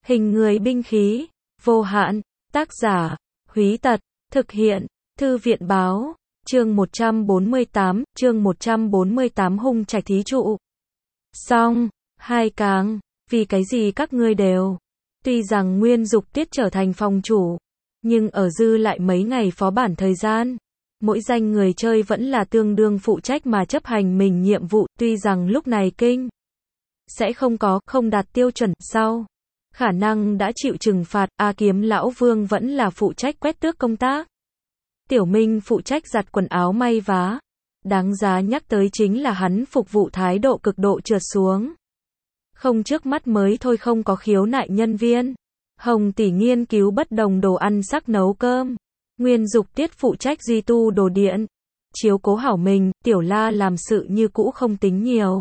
Hình người binh khí, vô hạn, tác giả, Húy Tật, thực hiện, Thư viện báo, chương 148, hung trạch thí trụ. Xong, hai càng, vì cái gì các ngươi đều. Tuy rằng Nguyên Dục Tiết trở thành phòng chủ, nhưng ở dư lại mấy ngày phó bản thời gian, mỗi danh người chơi vẫn là tương đương phụ trách mà chấp hành mình nhiệm vụ, tuy rằng lúc này kinh sẽ không đạt tiêu chuẩn, sau khả năng đã chịu trừng phạt, A Kiếm Lão Vương vẫn là phụ trách quét tước công tác. Tiểu Minh phụ trách giặt quần áo may vá. Đáng giá nhắc tới chính là hắn phục vụ thái độ cực độ trượt xuống. Không trước mắt mới thôi không có khiếu nại nhân viên. Hồng Tỷ nghiên cứu bất đồng đồ ăn sắc nấu cơm. Nguyên Dục Tiết phụ trách duy tu đồ điện. Chiếu cố hảo mình, Tiểu La làm sự như cũ không tính nhiều.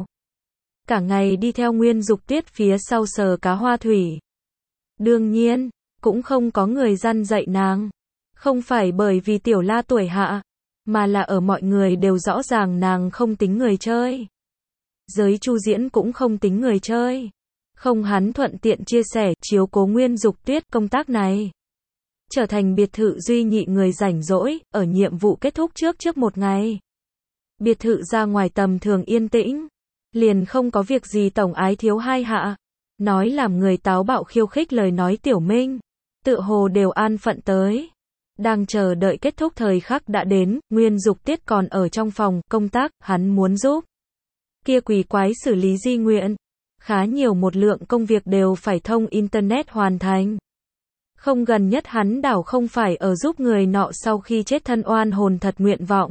Cả ngày đi theo Nguyên Dục Tiết phía sau sờ cá hoa thủy. Đương nhiên, cũng không có người răn dạy nàng. Không phải bởi vì Tiểu La tuổi hạ, mà là ở mọi người đều rõ ràng nàng không tính người chơi. Giới Chu Diễn cũng không tính người chơi. Không hắn thuận tiện chia sẻ, chiếu cố Nguyên Dục Tiết công tác này. Trở thành biệt thự duy nhị người rảnh rỗi, ở nhiệm vụ kết thúc trước một ngày. Biệt thự ra ngoài tầm thường yên tĩnh. Liền không có việc gì tổng ái thiếu hai hạ. Nói làm người táo bạo khiêu khích lời nói Tiểu Minh. Tựa hồ đều an phận tới. Đang chờ đợi kết thúc thời khắc đã đến, Nguyên Dục Tiết còn ở trong phòng công tác, hắn muốn giúp kia quỷ quái xử lý di nguyện. Khá nhiều một lượng công việc đều phải thông Internet hoàn thành. Không gần nhất hắn đảo không phải ở giúp người nọ sau khi chết thân oan hồn thật nguyện vọng.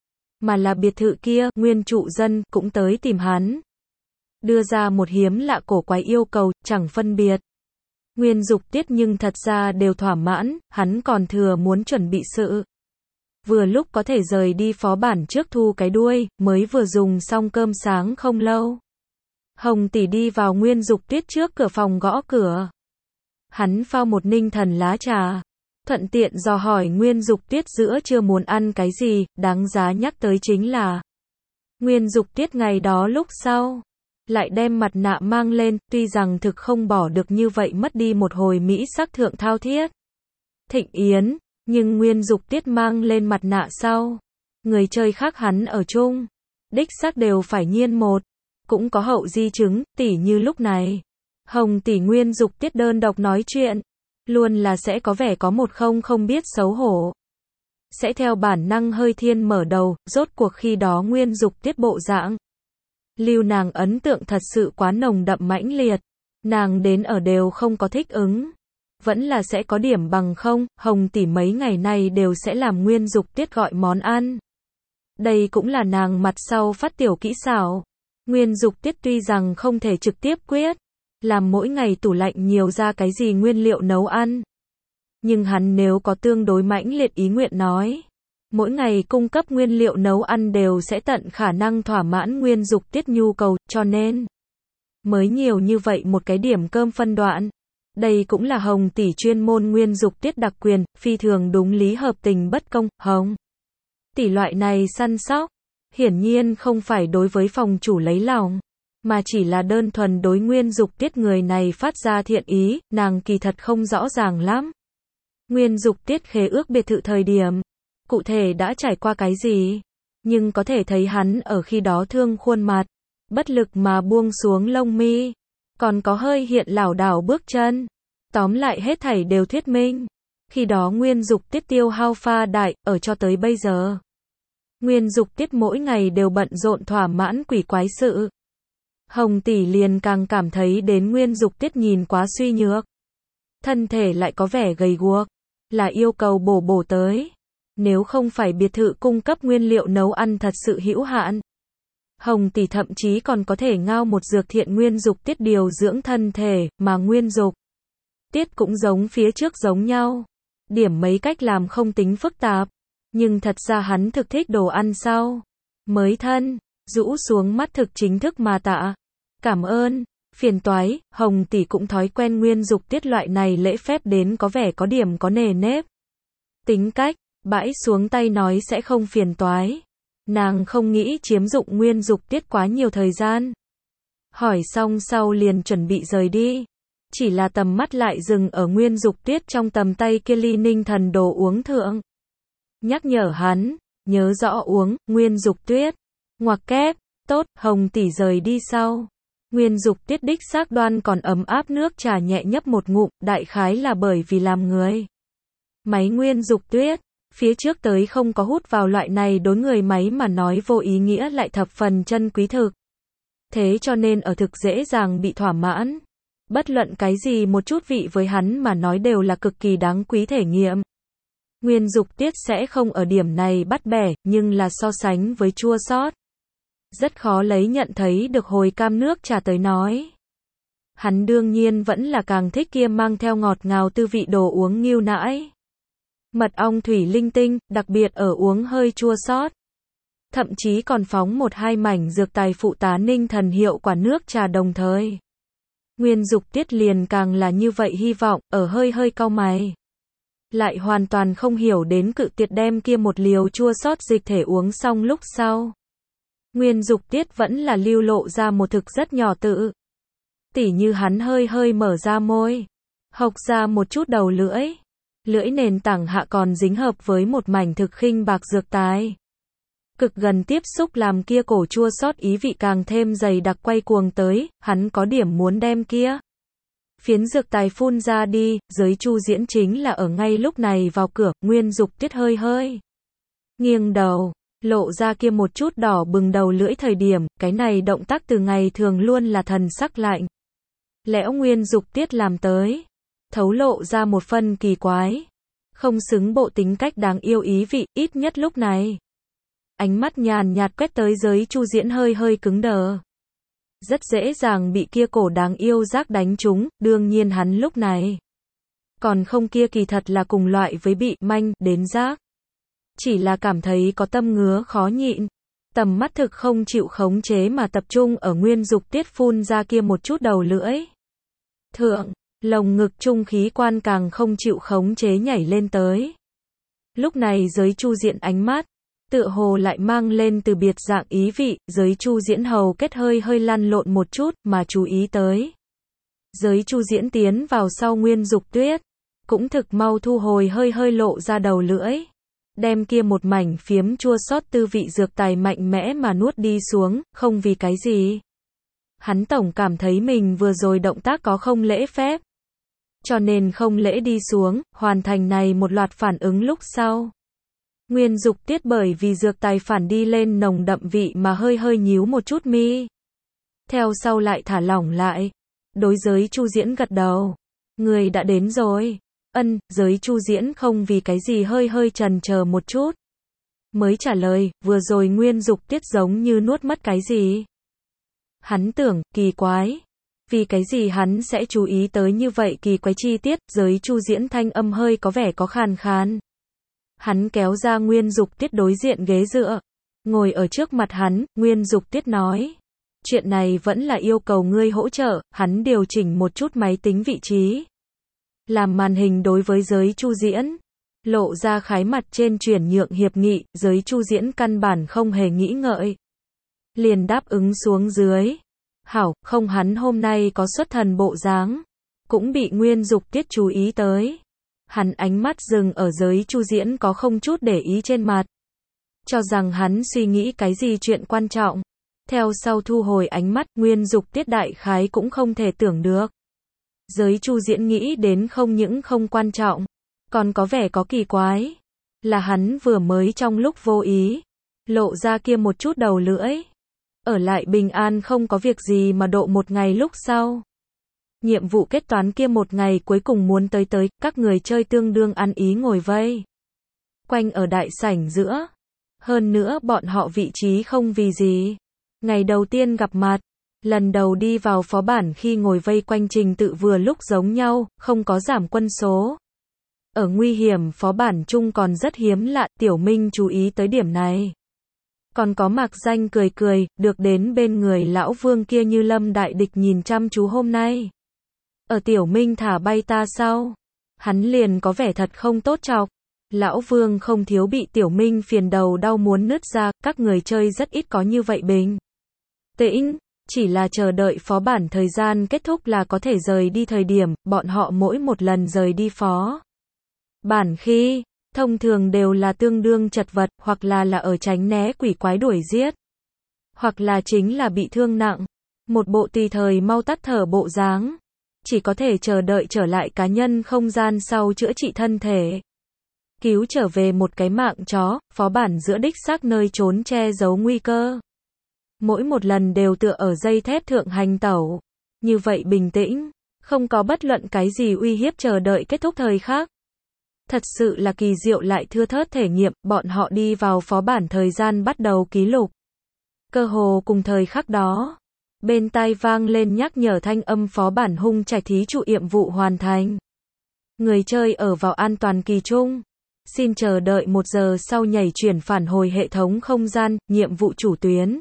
Mà là biệt thự kia, nguyên trụ dân, cũng tới tìm hắn. Đưa ra một hiếm lạ cổ quái yêu cầu, chẳng phân biệt. Nguyên Dục Tiết nhưng thật ra đều thỏa mãn, hắn còn thừa muốn chuẩn bị sự. Vừa lúc có thể rời đi phó bản trước thu cái đuôi, mới vừa dùng xong cơm sáng không lâu. Hồng Tỷ đi vào Nguyên Dục Tiết trước cửa phòng gõ cửa. Hắn pha một ninh thần lá trà. Thuận tiện dò hỏi Nguyên Dục Tiết giữa trưa muốn ăn cái gì, đáng giá nhắc tới chính là Nguyên Dục Tiết ngày đó lúc sau lại đem mặt nạ mang lên, tuy rằng thực không bỏ được như vậy mất đi một hồi mỹ sắc thượng thao thiết thịnh yến, nhưng Nguyên Dục Tiết mang lên mặt nạ sau, người chơi khác hắn ở chung, đích xác đều phải nhiên một, cũng có hậu di chứng, tỉ như lúc này. Hồng Tỷ Nguyên Dục Tiết đơn độc nói chuyện, luôn là sẽ có vẻ có một không biết xấu hổ. Sẽ theo bản năng hơi thiên mở đầu, rốt cuộc khi đó Nguyên Dục Tiết bộ dạng. Lưu nàng ấn tượng thật sự quá nồng đậm mãnh liệt. Nàng đến ở đều không có thích ứng. Vẫn là sẽ có điểm bằng không, Hồng Tỷ mấy ngày nay đều sẽ làm Nguyên Dục Tiết gọi món ăn. Đây cũng là nàng mặt sau phát tiểu kỹ xảo. Nguyên Dục Tiết tuy rằng không thể trực tiếp quyết làm mỗi ngày tủ lạnh nhiều ra cái gì nguyên liệu nấu ăn. Nhưng hắn nếu có tương đối mãnh liệt ý nguyện nói, mỗi ngày cung cấp nguyên liệu nấu ăn đều sẽ tận khả năng thỏa mãn Nguyên Dục Tiết nhu cầu, cho nên mới nhiều như vậy một cái điểm cơm phân đoạn. Đây cũng là Hồng Tỷ chuyên môn Nguyên Dục Tiết đặc quyền, phi thường đúng lý hợp tình bất công. Hồng Tỷ loại này săn sóc, hiển nhiên không phải đối với phòng chủ lấy lòng, mà chỉ là đơn thuần đối Nguyên Dục Tiết người này phát ra thiện ý, nàng kỳ thật không rõ ràng lắm. Nguyên Dục Tiết khế ước biệt thự thời điểm, cụ thể đã trải qua cái gì, nhưng có thể thấy hắn ở khi đó thương khuôn mặt, bất lực mà buông xuống lông mi, còn có hơi hiện lảo đảo bước chân. Tóm lại hết thảy đều thuyết minh, khi đó Nguyên Dục Tiết tiêu hao pha đại, ở cho tới bây giờ. Nguyên Dục Tiết mỗi ngày đều bận rộn thỏa mãn quỷ quái sự. Hồng Tỷ liền càng cảm thấy đến Nguyên Dục Tiết nhìn quá suy nhược. Thân thể lại có vẻ gầy guộc, là yêu cầu bổ tới. Nếu không phải biệt thự cung cấp nguyên liệu nấu ăn thật sự hữu hạn, Hồng Tỷ thậm chí còn có thể ngao một dược thiện Nguyên Dục Tiết điều dưỡng thân thể, mà Nguyên Dục Tiết cũng giống phía trước giống nhau. Điểm mấy cách làm không tính phức tạp, nhưng thật ra hắn thực thích đồ ăn sau. Mới thân, rũ xuống mắt thực chính thức mà tạ. Cảm ơn, phiền toái, Hồng Tỷ cũng thói quen Nguyên Dục Tiết loại này lễ phép đến có vẻ có điểm có nề nếp. Tính cách, bãi xuống tay nói sẽ không phiền toái. Nàng không nghĩ chiếm dụng Nguyên Dục Tiết quá nhiều thời gian. Hỏi xong sau liền chuẩn bị rời đi. Chỉ là tầm mắt lại dừng ở Nguyên Dục Tuyết trong tầm tay kia ly ninh thần đồ uống thượng. Nhắc nhở hắn, nhớ rõ uống, Nguyên Dục Tuyết. Ngoặc kép, tốt, Hồng tỷ rời đi sau. Nguyên Dục Tuyết đích xác đoan còn ấm áp nước trà nhẹ nhấp một ngụm, đại khái là bởi vì làm người. Máy Nguyên Dục Tuyết, phía trước tới không có hút vào loại này đối người máy mà nói vô ý nghĩa lại thập phần chân quý thực. Thế cho nên ở thực dễ dàng bị thỏa mãn. Bất luận cái gì một chút vị với hắn mà nói đều là cực kỳ đáng quý thể nghiệm. Nguyên Dục Tuyết sẽ không ở điểm này bắt bẻ, nhưng là so sánh với chua xót. Rất khó lấy nhận thấy được hồi cam nước trà tới nói. Hắn đương nhiên vẫn là càng thích kia mang theo ngọt ngào tư vị đồ uống nghêu nãi. Mật ong thủy linh tinh, đặc biệt ở uống hơi chua xót. Thậm chí còn phóng một hai mảnh dược tài phụ tá ninh thần hiệu quả nước trà đồng thời. Nguyên Dục Tuyết liền càng là như vậy hy vọng, ở hơi cau mày. Lại hoàn toàn không hiểu đến cự tuyệt đem kia một liều chua xót dịch thể uống xong lúc sau. Nguyên Dục Tuyết vẫn là lưu lộ ra một thực rất nhỏ tự. Tỉ như hắn hơi mở ra môi. Hộc ra một chút đầu lưỡi. Lưỡi nền tảng hạ còn dính hợp với một mảnh thực khinh bạc dược tài. Cực gần tiếp xúc làm kia cổ chua xót ý vị càng thêm dày đặc quay cuồng tới, hắn có điểm muốn đem kia. Phiến dược tài phun ra đi, giới Chu Diễn chính là ở ngay lúc này vào cửa, Nguyên Dục Tuyết hơi nghiêng đầu, lộ ra kia một chút đỏ bừng đầu lưỡi thời điểm, cái này động tác từ ngày thường luôn là thần sắc lạnh. Lẽo Nguyên Dục Tuyết làm tới, thấu lộ ra một phân kỳ quái, không xứng bộ tính cách đáng yêu ý vị, ít nhất lúc này. Ánh mắt nhàn nhạt quét tới giới Chu Diễn hơi cứng đờ. Rất dễ dàng bị kia cổ đáng yêu giác đánh trúng, đương nhiên hắn lúc này. Còn không kia kỳ thật là cùng loại với bị manh đến giác. Chỉ là cảm thấy có tâm ngứa khó nhịn. Tầm mắt thực không chịu khống chế mà tập trung ở Nguyên Dục Tuyết phun ra kia một chút đầu lưỡi. Thượng, lồng ngực trung khí quan càng không chịu khống chế nhảy lên tới. Lúc này giới Chu Diễn ánh mắt. Tựa hồ lại mang lên từ biệt dạng ý vị, giới Chu Diễn hầu kết hơi lăn lộn một chút, mà chú ý tới. Giới Chu Diễn tiến vào sau Nguyên Dục Tuyết, cũng thực mau thu hồi hơi lộ ra đầu lưỡi. Đem kia một mảnh phiếm chua xót tư vị dược tài mạnh mẽ mà nuốt đi xuống, không vì cái gì. Hắn tổng cảm thấy mình vừa rồi động tác có không lễ phép. Cho nên không lễ đi xuống, hoàn thành này một loạt phản ứng lúc sau. Nguyên Dục Tuyết bởi vì dược tài phản đi lên nồng đậm vị mà hơi nhíu một chút mi. Theo sau lại thả lỏng lại. Đối giới Chu Diễn gật đầu. Người đã đến rồi. Ân, giới Chu Diễn không vì cái gì hơi chần chờ một chút. Mới trả lời, vừa rồi Nguyên Dục Tuyết giống như nuốt mất cái gì. Hắn tưởng, kỳ quái. Vì cái gì hắn sẽ chú ý tới như vậy kỳ quái chi tiết, giới Chu Diễn thanh âm hơi có vẻ có khàn khàn. Hắn kéo ra Nguyên Dục Tuyết đối diện ghế dựa. Ngồi ở trước mặt hắn, Nguyên Dục Tuyết nói. Chuyện này vẫn là yêu cầu ngươi hỗ trợ, hắn điều chỉnh một chút máy tính vị trí. Làm màn hình đối với giới Chu Diễn. Lộ ra khái mặt trên chuyển nhượng hiệp nghị, giới Chu Diễn căn bản không hề nghĩ ngợi. Liền đáp ứng xuống dưới. Hảo, không hắn hôm nay có xuất thần bộ dáng. Cũng bị Nguyên Dục Tuyết chú ý tới. Hắn ánh mắt dừng ở giới Chu Diễn có không chút để ý trên mặt. Cho rằng hắn suy nghĩ cái gì chuyện quan trọng. Theo sau thu hồi ánh mắt, Nguyên Dục Tuyết đại khái cũng không thể tưởng được. Giới Chu Diễn nghĩ đến không những không quan trọng, còn có vẻ có kỳ quái. Là hắn vừa mới trong lúc vô ý, lộ ra kia một chút đầu lưỡi. Ở lại bình an không có việc gì mà độ một ngày lúc sau. Nhiệm vụ kết toán kia một ngày cuối cùng muốn tới, các người chơi tương đương ăn ý ngồi vây. Quanh ở đại sảnh giữa. Hơn nữa bọn họ vị trí không vì gì. Ngày đầu tiên gặp mặt. Lần đầu đi vào phó bản khi ngồi vây quanh trình tự vừa lúc giống nhau, không có giảm quân số. Ở nguy hiểm phó bản chung còn rất hiếm lạ, Tiểu Minh chú ý tới điểm này. Còn có Mạc Danh cười, được đến bên người lão vương kia như lâm đại địch nhìn chăm chú hôm nay. Ở Tiểu Minh thả bay ta sau. Hắn liền có vẻ thật không tốt chọc. Lão vương không thiếu bị Tiểu Minh phiền đầu đau muốn nứt ra, các người chơi rất ít có như vậy bình tĩnh. Chỉ là chờ đợi phó bản thời gian kết thúc là có thể rời đi. Thời điểm bọn họ mỗi một lần rời đi phó bản khi thông thường đều là tương đương chật vật, hoặc là ở tránh né quỷ quái đuổi giết, hoặc là chính là bị thương nặng. Một bộ tùy thời mau tắt thở bộ dáng. Chỉ có thể chờ đợi trở lại cá nhân không gian sau chữa trị thân thể. Cứu trở về một cái mạng chó, phó bản giữa đích xác nơi trốn che giấu nguy cơ. Mỗi một lần đều tựa ở dây thép thượng hành tẩu. Như vậy bình tĩnh, không có bất luận cái gì uy hiếp chờ đợi kết thúc thời khắc. Thật sự là kỳ diệu lại thưa thớt thể nghiệm, bọn họ đi vào phó bản thời gian bắt đầu ký lục. Cơ hồ cùng thời khắc đó, bên tai vang lên nhắc nhở thanh âm phó bản hung trạch thí trụ nhiệm vụ hoàn thành. Người chơi ở vào an toàn kỳ trung. Xin chờ đợi 1 giờ sau nhảy chuyển phản hồi hệ thống không gian, nhiệm vụ chủ tuyến.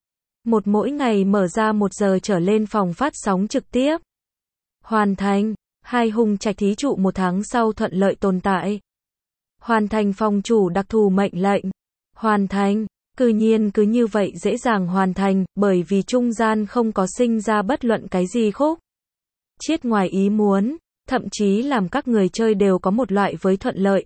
Mỗi ngày mở ra 1 giờ trở lên phòng phát sóng trực tiếp. Hoàn thành. 2 hung trạch thí trụ 1 tháng sau thuận lợi tồn tại. Hoàn thành phòng chủ đặc thù mệnh lệnh. Hoàn thành. Cư nhiên cứ như vậy dễ dàng hoàn thành, bởi vì trung gian không có sinh ra bất luận cái gì khúc chiết ngoài ý muốn, thậm chí làm các người chơi đều có một loại với thuận lợi.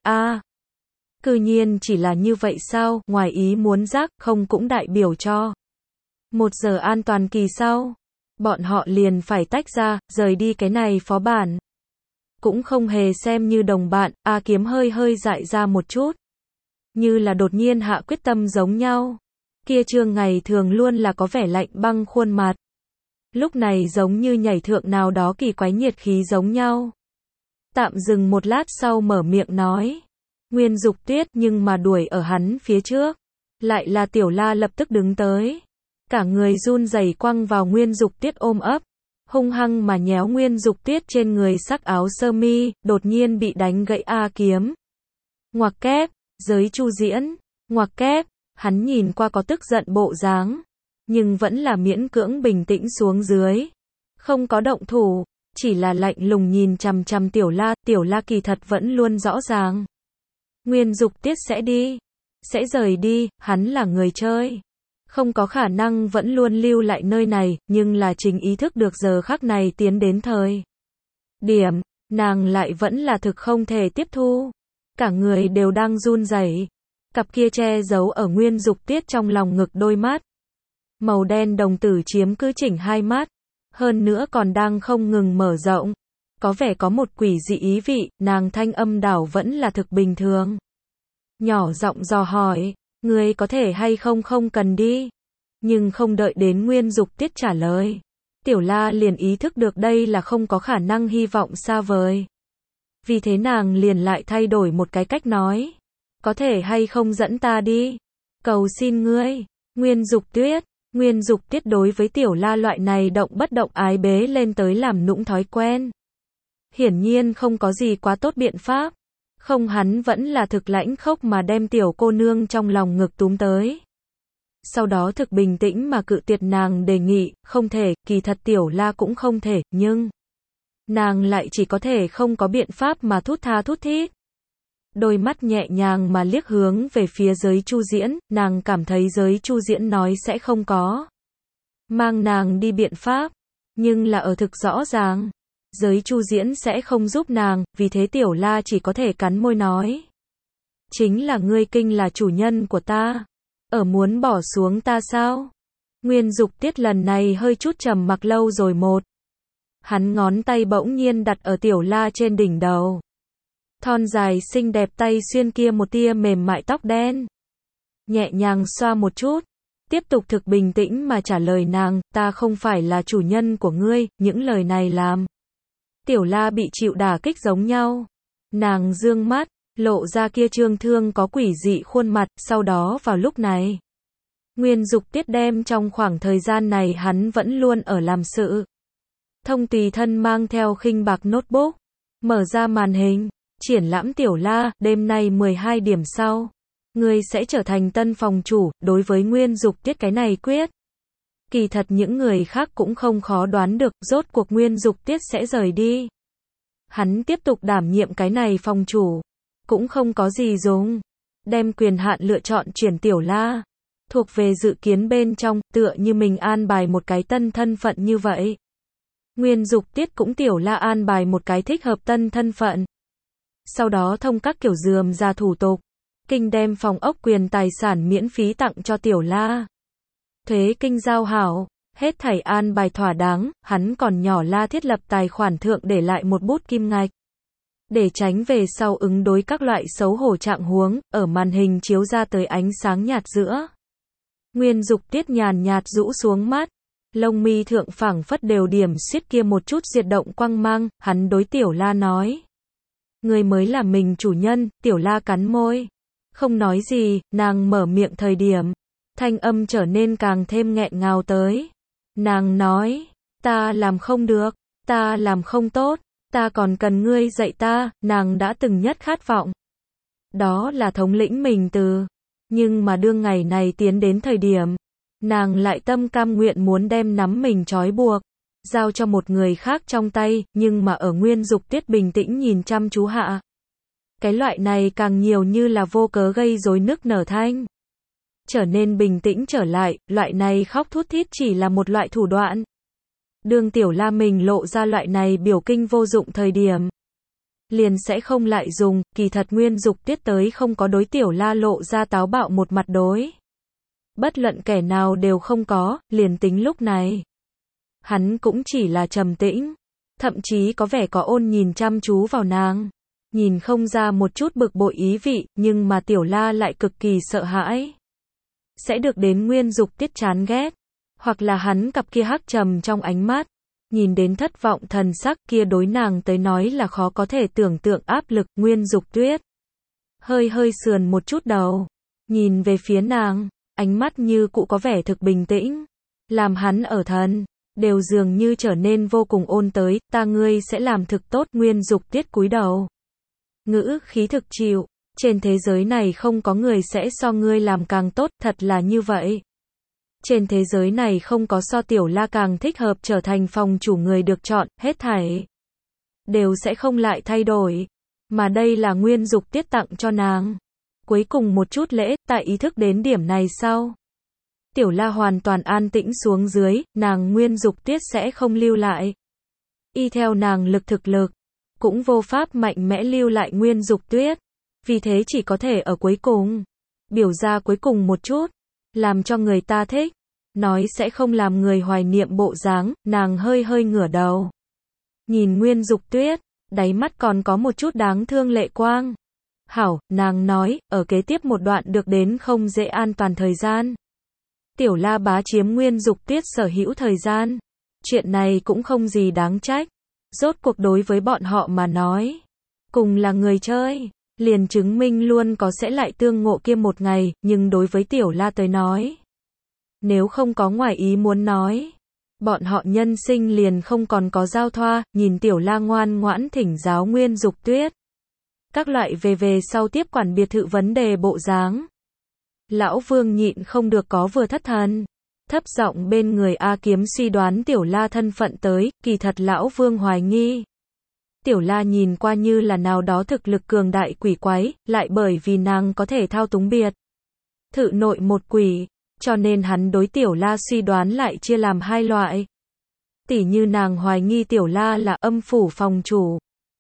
Cư nhiên chỉ là như vậy sao, ngoài ý muốn rác, không cũng đại biểu cho 1 giờ an toàn kỳ sau, bọn họ liền phải tách ra, rời đi cái này phó bản. Cũng không hề xem như đồng bạn, Kiếm hơi dại ra một chút. Như là đột nhiên hạ quyết tâm giống nhau. Kia Trương ngày thường luôn là có vẻ lạnh băng khuôn mặt. Lúc này giống như nhảy thượng nào đó kỳ quái nhiệt khí giống nhau. Tạm dừng một lát sau mở miệng nói. Nguyên Dục Tuyết, nhưng mà đuổi ở hắn phía trước. Lại là Tiểu La lập tức đứng tới. Cả người run rẩy quăng vào Nguyên Dục Tuyết ôm ấp. Hung hăng mà nhéo Nguyên Dục Tuyết trên người sắc áo sơ mi, đột nhiên bị đánh gãy kiếm. Ngoặc kép. Giới Chu Diễn, ngoặc kép, hắn nhìn qua có tức giận bộ dáng, nhưng vẫn là miễn cưỡng bình tĩnh xuống dưới. Không có động thủ, chỉ là lạnh lùng nhìn chằm chằm Tiểu La kỳ thật vẫn luôn rõ ràng. Nguyên Dục Tiết sẽ rời đi, hắn là người chơi. Không có khả năng vẫn luôn lưu lại nơi này, nhưng là chính ý thức được giờ khắc này tiến đến thời điểm, nàng lại vẫn là thực không thể tiếp thu. Cả người đều đang run rẩy. Cặp kia che giấu ở Nguyên Dục Tiết trong lòng ngực đôi mắt. Màu đen đồng tử chiếm cứ chỉnh 2 mắt. Hơn nữa còn đang không ngừng mở rộng. Có vẻ có một quỷ dị ý vị, nàng thanh âm đảo vẫn là thực bình thường. Nhỏ giọng dò hỏi, ngươi có thể hay không cần đi. Nhưng không đợi đến Nguyên Dục Tiết trả lời. Tiểu La liền ý thức được đây là không có khả năng hy vọng xa vời. Vì thế nàng liền lại thay đổi một cái cách nói. Có thể hay không dẫn ta đi? Cầu xin ngươi. Nguyên Dục Tiết đối với Tiểu La loại này động bất động ái bế lên tới làm nũng thói quen. Hiển nhiên không có gì quá tốt biện pháp. Không, hắn vẫn là thực lãnh khốc mà đem tiểu cô nương trong lòng ngực túm tới. Sau đó thực bình tĩnh mà cự tuyệt nàng đề nghị, không thể, kỳ thật Tiểu La cũng không thể, nhưng nàng lại chỉ có thể không có biện pháp mà thút tha thút thít. Đôi mắt nhẹ nhàng mà liếc hướng về phía Giới Chu Diễn, nàng cảm thấy Giới Chu Diễn nói sẽ không có mang nàng đi biện pháp, nhưng là ở thực rõ ràng, Giới Chu Diễn sẽ không giúp nàng, vì thế Tiểu La chỉ có thể cắn môi nói. Chính là ngươi kinh là chủ nhân của ta, ở muốn bỏ xuống ta sao? Nguyên Dục Tiết lần này hơi chút trầm mặc lâu rồi hắn ngón tay bỗng nhiên đặt ở Tiểu La trên đỉnh đầu. Thon dài xinh đẹp tay xuyên kia một tia mềm mại tóc đen. Nhẹ nhàng xoa một chút. Tiếp tục thực bình tĩnh mà trả lời nàng, ta không phải là chủ nhân của ngươi, những lời này làm. Tiểu La bị chịu đả kích giống nhau. Nàng dương mắt, lộ ra kia trương thương có quỷ dị khuôn mặt, sau đó vào lúc này. Nguyên Dục Tiết đem trong khoảng thời gian này hắn vẫn luôn ở làm sự. Thông tùy thân mang theo khinh bạc notebook, mở ra màn hình, triển lãm Tiểu La, đêm nay 12 điểm sau, ngươi sẽ trở thành tân phòng chủ, đối với Nguyên Dục Tiết cái này quyết. Kỳ thật những người khác cũng không khó đoán được, rốt cuộc Nguyên Dục Tiết sẽ rời đi. Hắn tiếp tục đảm nhiệm cái này phòng chủ, cũng không có gì dùng, đem quyền hạn lựa chọn chuyển Tiểu La. thuộc về dự kiến bên trong, tựa như mình an bài một cái tân thân phận như vậy. Nguyên Dục Tiết cũng Tiểu La an bài một cái thích hợp tân thân phận. Sau đó thông các kiểu rườm ra thủ tục, kinh đem phòng ốc quyền tài sản miễn phí tặng cho Tiểu La. Thuế kinh giao hảo, hết thảy an bài thỏa đáng, hắn còn nhỏ La thiết lập tài khoản thượng để lại một bút kim ngạch. Để tránh về sau ứng đối các loại xấu hổ trạng huống, ở màn hình chiếu ra tới ánh sáng nhạt giữa. Nguyên Dục Tiết nhàn nhạt rũ xuống mắt, lông mi thượng phẳng phất đều điểm xiết kia một chút diệt động quang mang, hắn đối Tiểu La nói. Người mới là mình chủ nhân, Tiểu La cắn môi. Không nói gì, nàng mở miệng thời điểm. Thanh âm trở nên càng thêm nghẹn ngào tới. Nàng nói, ta làm không được, ta làm không tốt, ta còn cần ngươi dạy ta, nàng đã từng nhất khát vọng. Đó là thống lĩnh mình từ. Nhưng mà đương ngày này tiến đến thời điểm, nàng lại tâm cam nguyện muốn đem nắm mình trói buộc, giao cho một người khác trong tay, nhưng mà ở Nguyên Dục Tiết bình tĩnh nhìn chăm chú hạ. Cái loại này càng nhiều như là vô cớ gây rối nức nở thanh. Trở nên bình tĩnh trở lại, loại này khóc thút thít chỉ là một loại thủ đoạn. Đương Tiểu La mình lộ ra loại này biểu kinh vô dụng thời điểm, liền sẽ không lại dùng, kỳ thật Nguyên Dục Tiết tới không có đối Tiểu La lộ ra táo bạo một mặt đối. Bất luận kẻ nào đều không có, liền tính lúc này. Hắn cũng chỉ là trầm tĩnh, thậm chí có vẻ có ôn nhìn chăm chú vào nàng. Nhìn không ra một chút bực bội ý vị, nhưng mà Tiểu La lại cực kỳ sợ hãi. Sẽ được đến Nguyên Dục Tiết chán ghét, hoặc là hắn cặp kia hắc trầm trong ánh mắt, nhìn đến thất vọng thần sắc kia đối nàng tới nói là khó có thể tưởng tượng áp lực. Nguyên Dục Tuyết hơi sườn một chút đầu, nhìn về phía nàng, ánh mắt như cũ có vẻ thực bình tĩnh, làm hắn ở thần, đều dường như trở nên vô cùng ôn tới, ta ngươi sẽ làm thực tốt. Nguyên Dục Tiết cúi đầu, ngữ khí thực chịu, trên thế giới này không có người sẽ so ngươi làm càng tốt, thật là như vậy. Trên thế giới này không có so Tiểu La càng thích hợp trở thành phòng chủ người được chọn, hết thảy đều sẽ không lại thay đổi. Mà đây là Nguyên Dục Tiết tặng cho nàng. Cuối cùng một chút lễ, tại ý thức đến điểm này sau. Tiểu La hoàn toàn an tĩnh xuống dưới, nàng Nguyên Dục Tiết sẽ không lưu lại. Y theo nàng lực thực lực, cũng vô pháp mạnh mẽ lưu lại Nguyên Dục Tuyết. Vì thế chỉ có thể ở cuối cùng, biểu ra cuối cùng một chút, làm cho người ta thích. Nói sẽ không làm người hoài niệm bộ dáng, nàng hơi ngửa đầu. Nhìn Nguyên Dục Tuyết, đáy mắt còn có một chút đáng thương lệ quang. Hảo, nàng nói, ở kế tiếp một đoạn được đến không dễ an toàn thời gian. Tiểu La bá chiếm Nguyên Dục Tuyết sở hữu thời gian. Chuyện này cũng không gì đáng trách. Rốt cuộc đối với bọn họ mà nói, cùng là người chơi, liền chứng minh luôn có sẽ lại tương ngộ kia một ngày, nhưng đối với Tiểu La tới nói, nếu không có ngoài ý muốn nói, bọn họ nhân sinh liền không còn có giao thoa. Nhìn Tiểu La ngoan ngoãn thỉnh giáo Nguyên Dục Tuyết, các loại về sau tiếp quản biệt thự vấn đề bộ dáng. Lão Vương nhịn không được có vừa thất thần, thấp giọng bên người A Kiếm suy đoán Tiểu La thân phận tới, kỳ thật Lão Vương hoài nghi. Tiểu La nhìn qua như là nào đó thực lực cường đại quỷ quái, lại bởi vì nàng có thể thao túng biệt thự nội một quỷ, cho nên hắn đối Tiểu La suy đoán lại chia làm hai loại. Tỉ như nàng hoài nghi Tiểu La là âm phủ phòng chủ.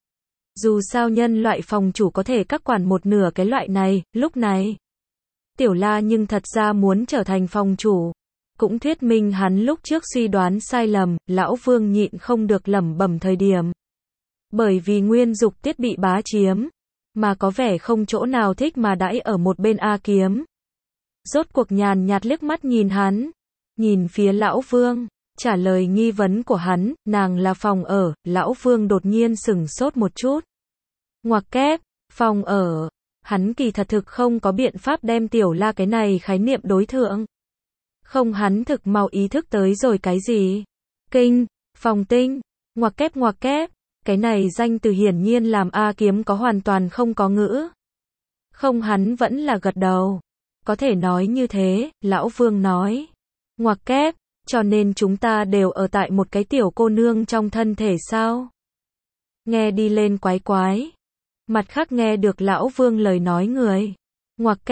Dù sao nhân loại phòng chủ có thể các quản một nửa cái loại này, lúc này Tiểu La nhưng thật ra muốn trở thành phòng chủ. Cũng thuyết minh hắn lúc trước suy đoán sai lầm. Lão Vương nhịn không được lẩm bẩm thời điểm. Bởi vì Nguyên Dục Tiết bị bá chiếm, mà có vẻ không chỗ nào thích mà đãi ở một bên A Kiếm. Rốt cuộc nhàn nhạt liếc mắt nhìn hắn, nhìn phía Lão Vương, trả lời nghi vấn của hắn, nàng là phòng ở. Lão Vương đột nhiên sửng sốt một chút. Ngoặc kép, phòng ở. Hắn kỳ thật thực không có biện pháp đem Tiểu La cái này khái niệm đối thượng. Không, hắn thực mau ý thức tới rồi cái gì? Kinh, phòng tinh, ngoặc kép. Cái này danh từ hiển nhiên làm A Kiếm có hoàn toàn không có ngữ. Không, hắn vẫn là gật đầu. Có thể nói như thế, Lão Vương nói. Ngoặc kép, cho nên chúng ta đều ở tại một cái tiểu cô nương trong thân thể sao? Nghe đi lên quái quái. Mặt khác nghe được Lão Vương lời nói người. Ngoặc kép,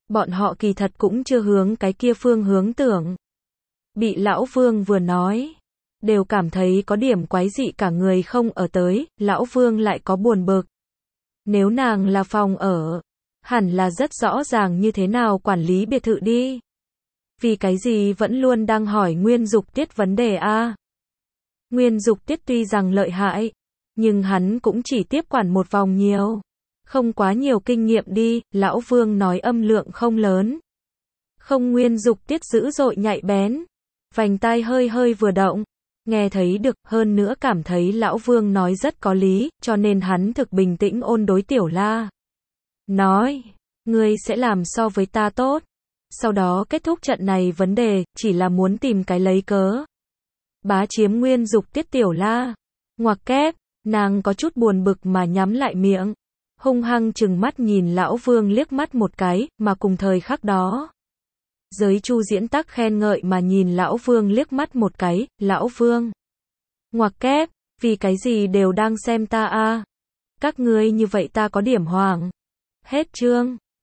Bọn họ kỳ thật cũng chưa hướng cái kia phương hướng tưởng. Bị lão Vương vừa nói, đều cảm thấy có điểm quái dị cả người không ở tới, lão Vương lại có buồn bực. Nếu nàng là phòng ở, hẳn là rất rõ ràng như thế nào quản lý biệt thự đi. Vì cái gì vẫn luôn đang hỏi Nguyên Dục Tiết vấn đề a? Nguyên Dục Tiết tuy rằng lợi hại, nhưng hắn cũng chỉ tiếp quản một vòng nhiều. Không quá nhiều kinh nghiệm đi, lão Vương nói âm lượng không lớn. Không, Nguyên Dục Tiết dữ dội nhạy bén. Vành tai hơi hơi vừa động. Nghe thấy được, hơn nữa cảm thấy lão Vương nói rất có lý, cho nên hắn thực bình tĩnh ôn đối Tiểu La. Nói, ngươi sẽ làm so với ta tốt. Sau đó kết thúc trận này vấn đề, chỉ là muốn tìm cái lấy cớ. Bá chiếm Nguyên Dục Tiết Tiểu La. Ngoặc kép, nàng có chút buồn bực mà nhắm lại miệng. Hung hăng chừng mắt nhìn lão Vương liếc mắt một cái, mà cùng thời khắc đó. Giới Chu diễn tắc khen ngợi mà nhìn lão Vương liếc mắt một cái, lão Vương. Ngoặc kép, vì cái gì đều đang xem ta a? Các ngươi như vậy ta có điểm hoảng. Hết chương.